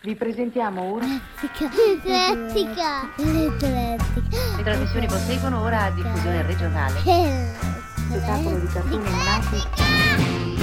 Vi presentiamo ora Eclettica. le trasmissioni proseguono ora a diffusione regionale. Spettacolo di cartoni animati.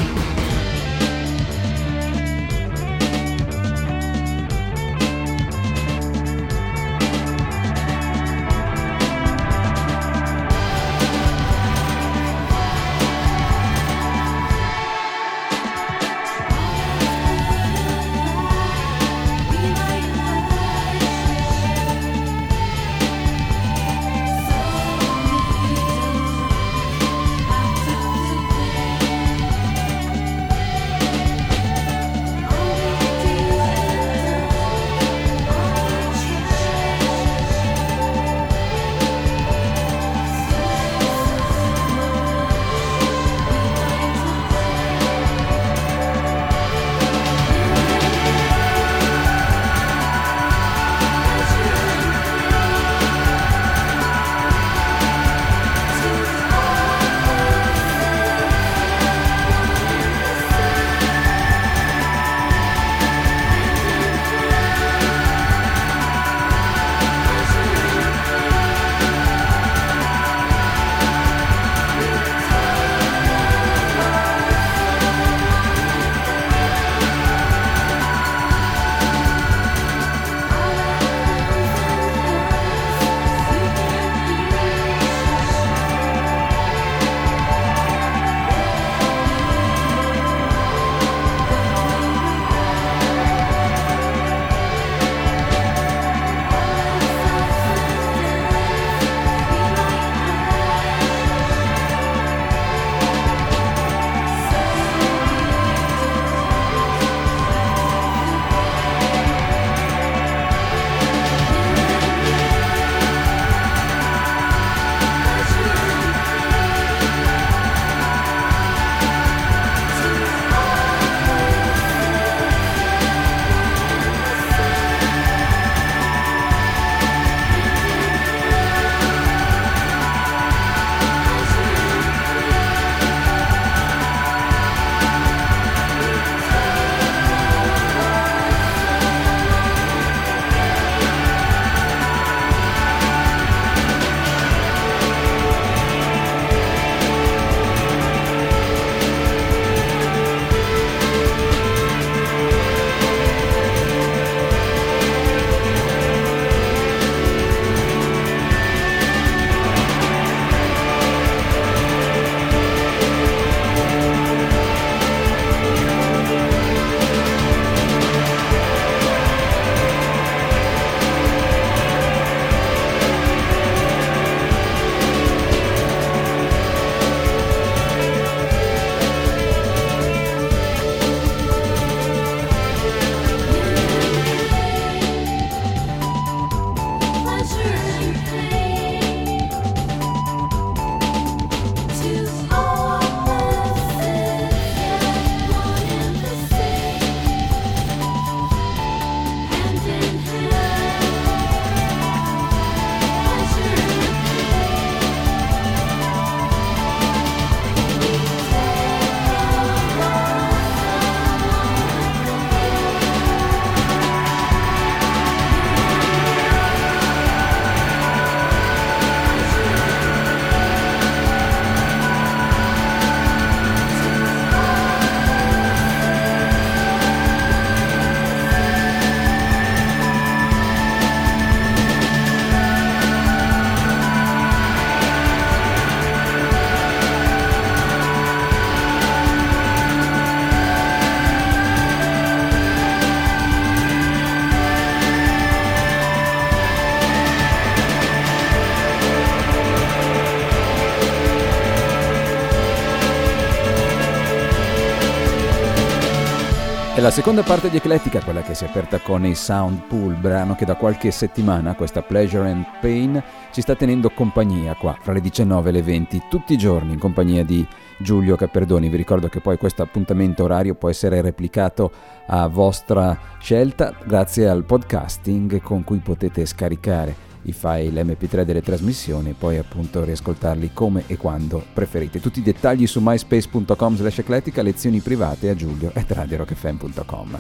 E la seconda parte di Eclettica, quella che si è aperta con i Soundpool, brano che da qualche settimana, questa Pleasure and Pain, ci sta tenendo compagnia qua, fra le 19 e le 20, tutti i giorni in compagnia di Giulio Caperdoni. Vi ricordo che poi questo appuntamento orario può essere replicato a vostra scelta grazie al podcasting con cui potete scaricare i file MP3 delle trasmissioni e poi appunto riascoltarli come e quando preferite. Tutti i dettagli su myspace.com/eclettica, lezioni private a Giulio @radiorockfm.com.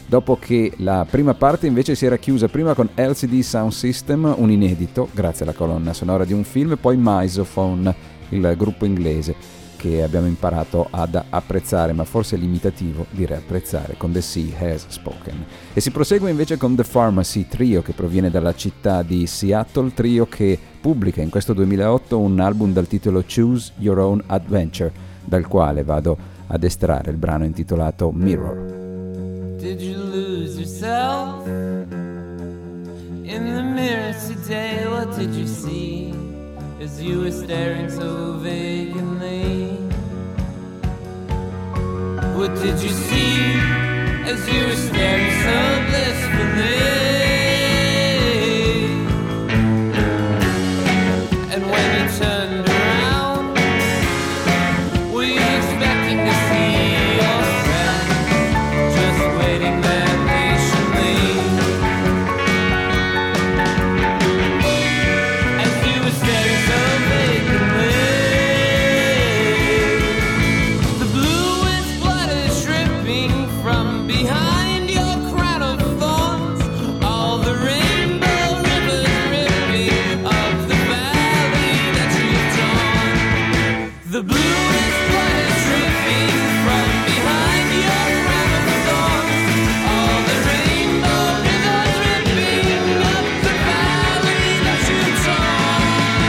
dopo che la prima parte invece si era chiusa prima con LCD Sound System, un inedito, grazie alla colonna sonora di un film, e poi Misophone, il gruppo inglese che abbiamo imparato ad apprezzare, ma forse è limitativo dire apprezzare, con The Sea Has Spoken. E si prosegue invece con The Pharmacy Trio, che proviene dalla città di Seattle, trio che pubblica in questo 2008 un album dal titolo Choose Your Own Adventure, dal quale vado ad estrarre il brano intitolato Mirror. Did you lose yourself in the mirror today? What did you see as you were staring so vacantly? What did you see as you were staring so blissfully? And when you turned around, were you expecting to see your friend just waiting there patiently? As you were staring so vacantly, the bluest blood is dripping from behind your crown of thorns. All the rainbow rivers ripping up the valley that you've drawn. The bluest blood is dripping from behind your crown of thorns. All the rainbow rivers ripping up the valley that you've drawn.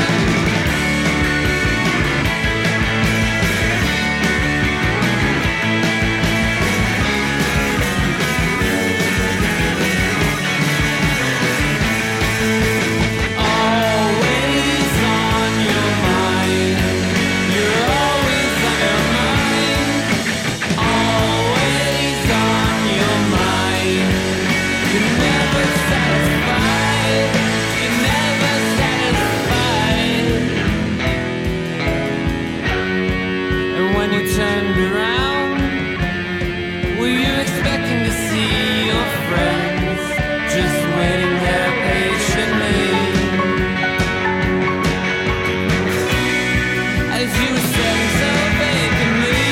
Always on your mind. You're always on your mind. Always on your mind. You're never satisfied. You're never satisfied. And when you turned around, were you expecting to see your friends just waiting there patiently? As you were staring so vacantly,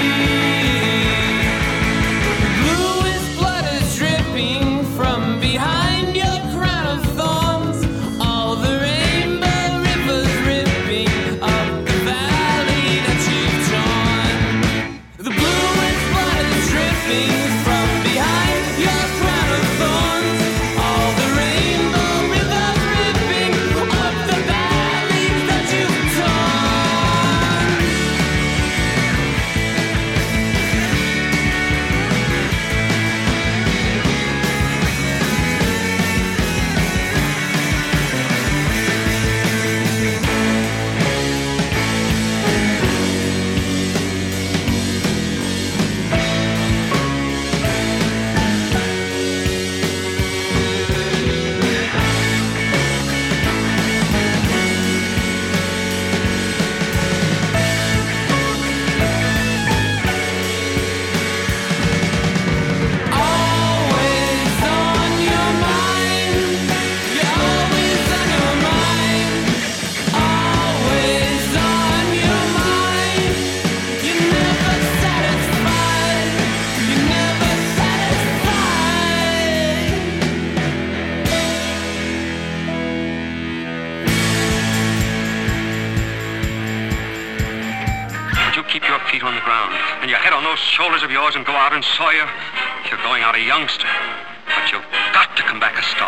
the bluest blood is dripping from behind your crown of thorns. All the rainbow rivers ripping up the valley that you've drawn. The bluest blood is dripping from behind your crown of thorns. All the rainbow rivers ripping up the valley that you've drawn. Always on your mind. You're always on your mind. Always on your mind. You're never satisfied. You're never satisfied. Would you keep your feet on the ground and your head on those shoulders of yours and go out and Sawyer? You're going out a youngster, but you've got to come back a star.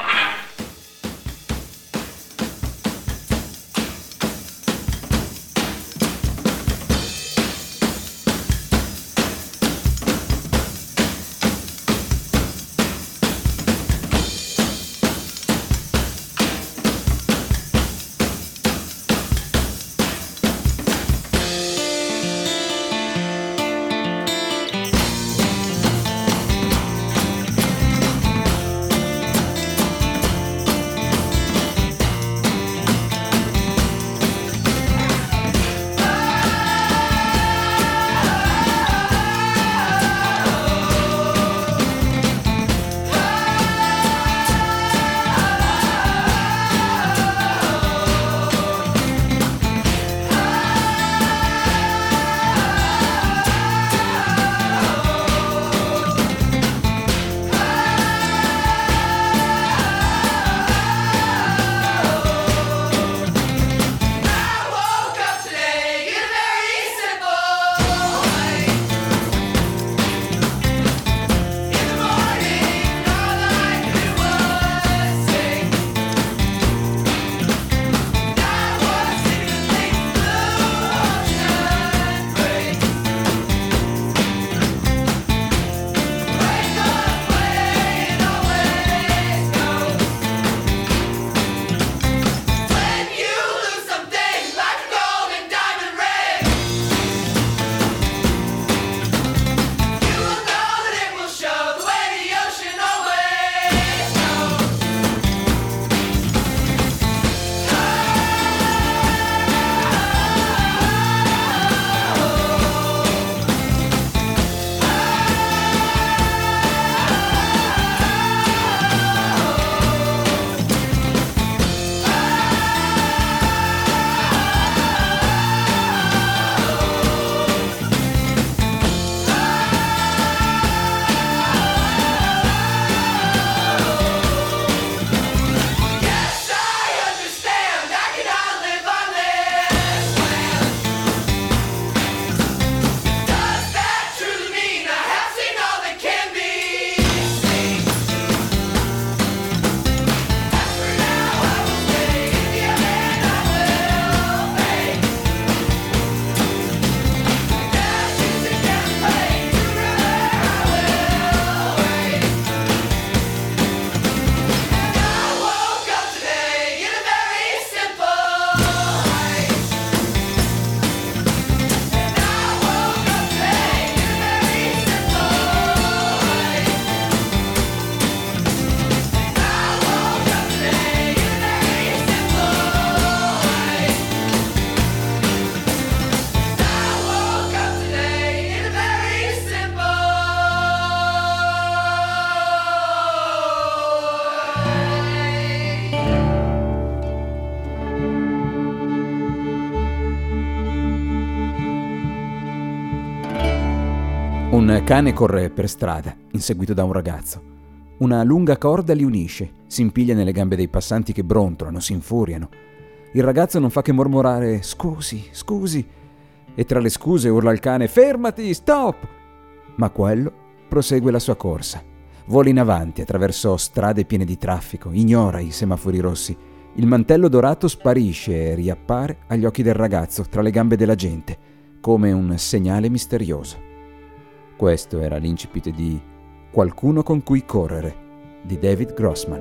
Un cane corre per strada, inseguito da un ragazzo. Una lunga corda li unisce, si impiglia nelle gambe dei passanti che brontolano, si infuriano. Il ragazzo non fa che mormorare «Scusi, scusi!» e tra le scuse urla al cane «Fermati, stop!» Ma quello prosegue la sua corsa. Vola in avanti attraverso strade piene di traffico, ignora i semafori rossi. Il mantello dorato sparisce e riappare agli occhi del ragazzo tra le gambe della gente, come un segnale misterioso. Questo era l'incipit di Qualcuno con cui correre, di David Grossman.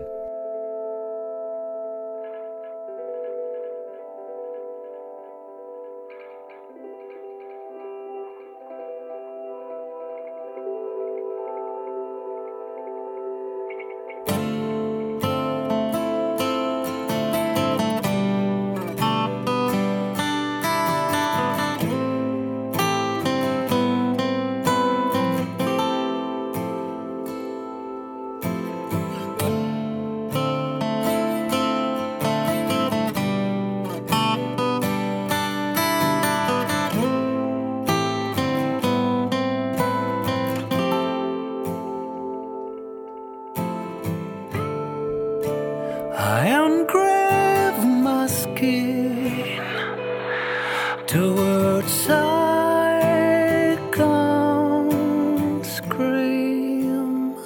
I engrave my skin to words I can't scream.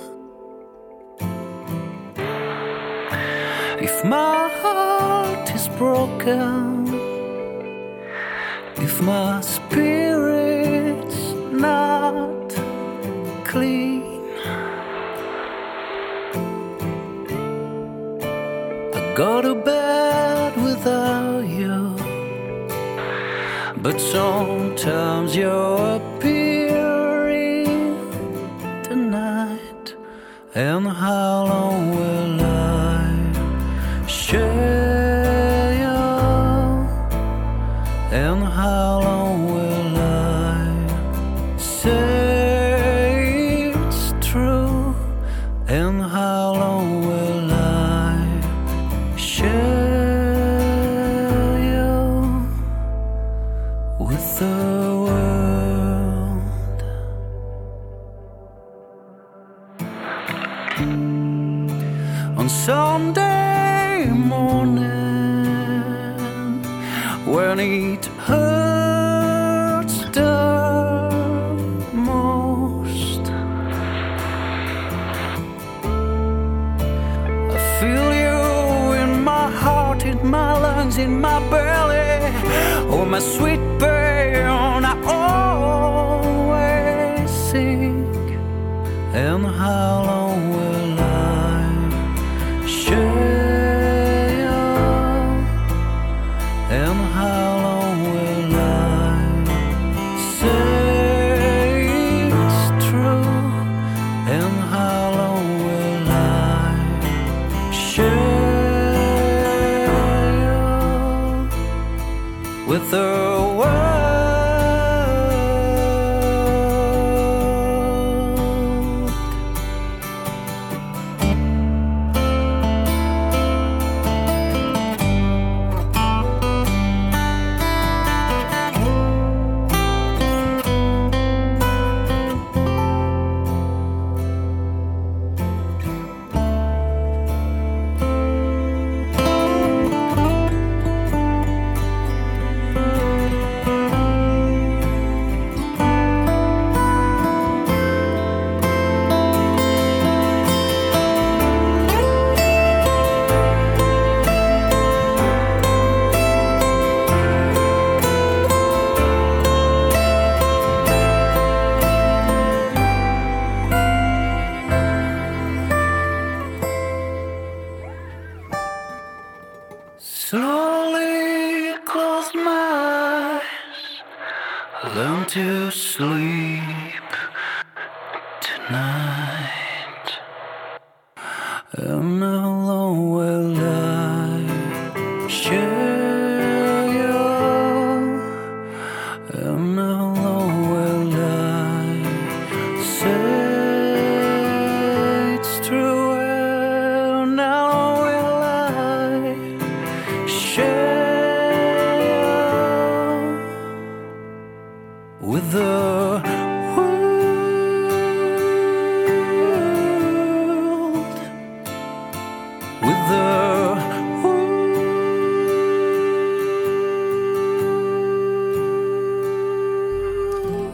If my heart is broken, if my spirit's not clean, go to bed without you, but sometimes you're appearing tonight. And how long will I share you? And how long will I say it's true? And how long will I share you with the world? On Sunday morning, when it hurts the most, I feel you in my heart, in my lungs, in my belly. Oh, my sweet pain, I always sing. And how long will I share you? And how long will I say it's true? And how long will I share you with the world? Slowly close my eyes, learn to sleep tonight. And how long will I share you? And how long will I say it's true? And how long will I share you with the world?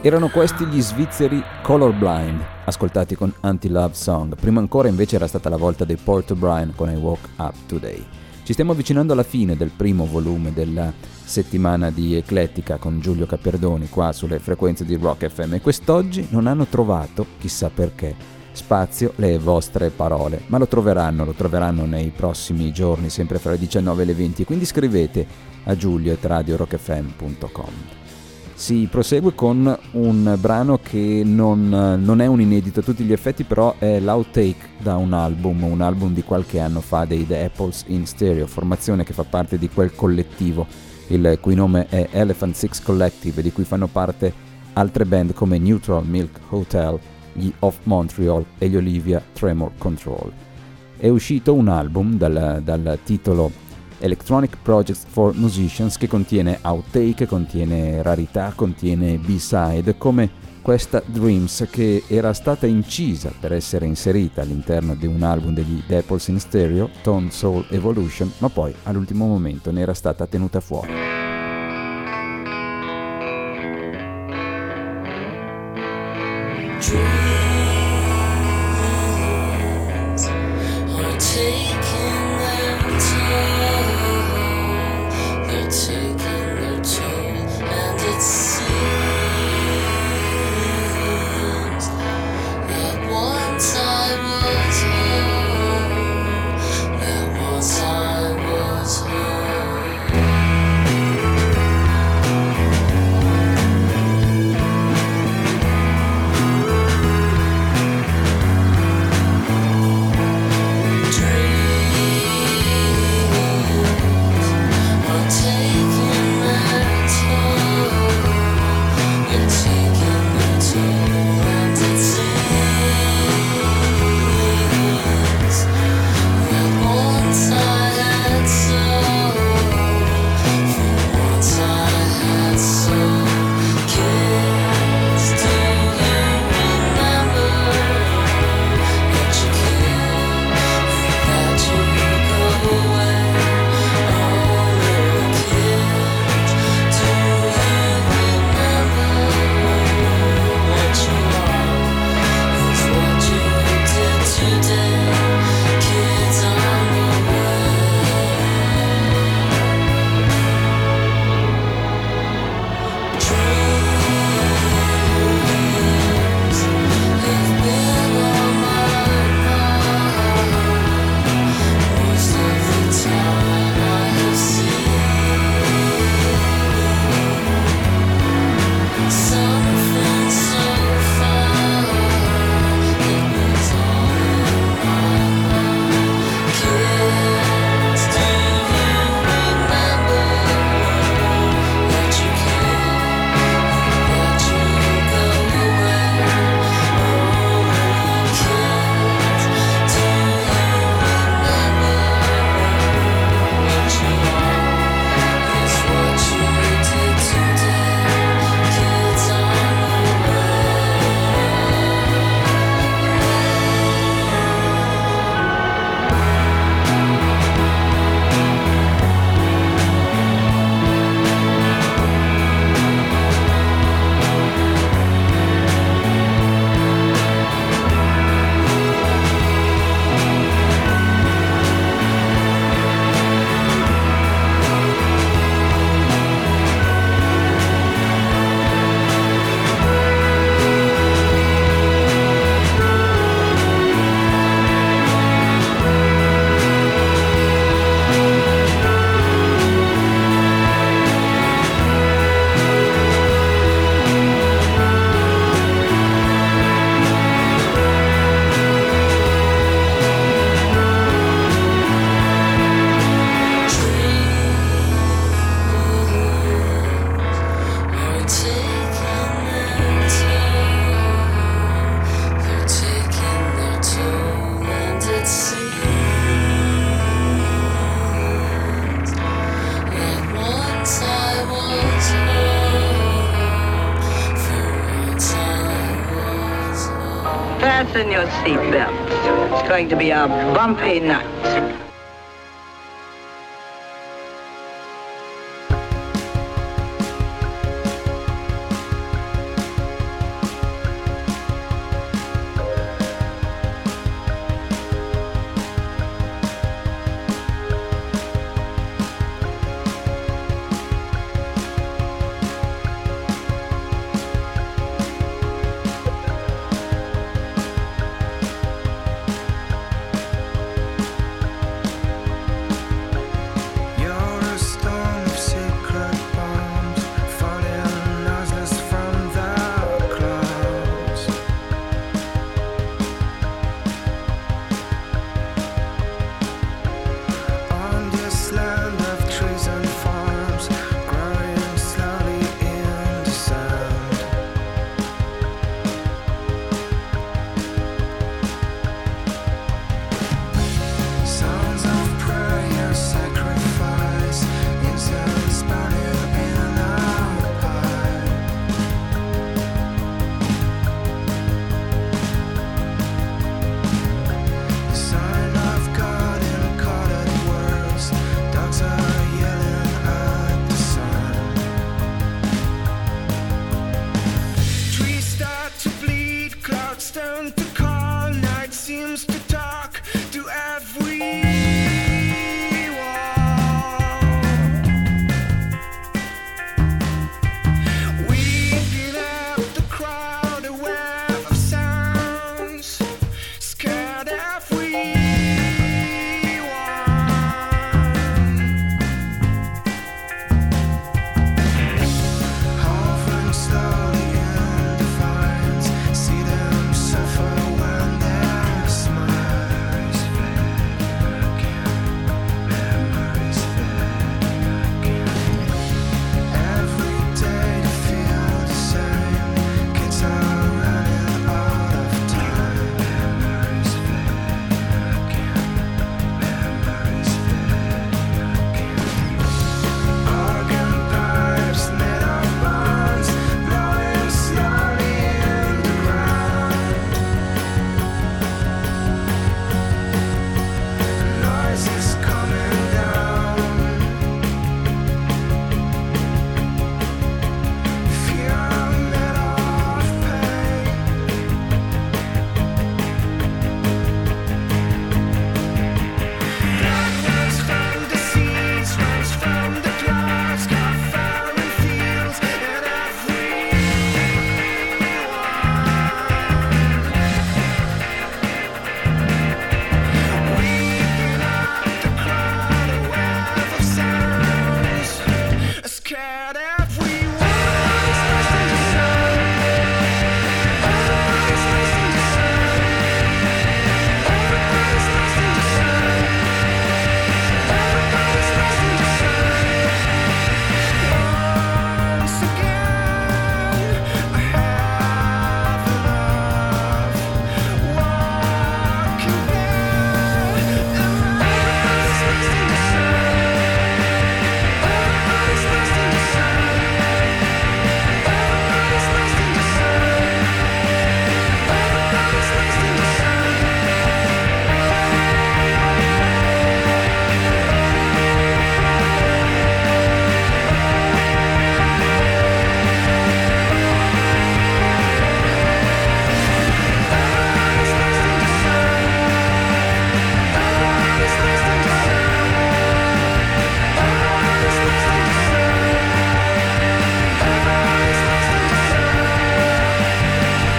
Erano questi gli svizzeri Colorblind, ascoltati con Anti-Love Song. Prima ancora invece era stata la volta dei Port O'Brien con I Woke Up Today. Ci stiamo avvicinando alla fine del primo volume della settimana di Eclettica con Giulio Caperdoni qua sulle frequenze di Rock FM e quest'oggi non hanno trovato, chissà perché, spazio le vostre parole, ma lo troveranno nei prossimi giorni, sempre fra le 19 e le 20, quindi scrivete a giulio@radiorockfm.com. Si prosegue con un brano che non è un inedito a tutti gli effetti, però è l'outtake da un album di qualche anno fa dei The Apples in Stereo, formazione che fa parte di quel collettivo, il cui nome è Elephant Six Collective, di cui fanno parte altre band come Neutral Milk Hotel, gli Off Montreal e gli Olivia Tremor Control. È uscito un album dal titolo Electronic Projects for Musicians che contiene outtake, contiene rarità, contiene B-side, come questa Dreams, che era stata incisa per essere inserita all'interno di un album degli The Apples in Stereo, Tone Soul Evolution, ma poi all'ultimo momento ne era stata tenuta fuori. Fasten your seatbelts. It's going to be a bumpy night.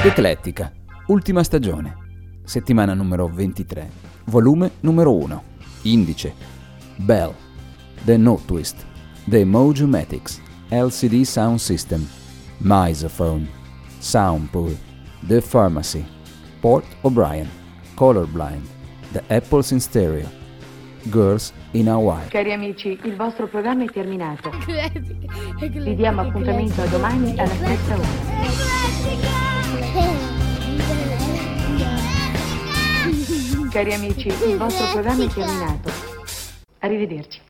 Eclettica, ultima stagione, settimana numero 23, volume numero 1, indice, Bell, The Note Twist, The Mojumatics, LCD Sound System, Misophone, Soundpool, The Pharmacy, Port O'Brien, Colorblind, The Apples in Stereo, Girls in Hawaii. Cari amici, il vostro programma è terminato. Vi diamo appuntamento a domani alla stessa ora. Cari amici, il vostro programma è terminato. Arrivederci.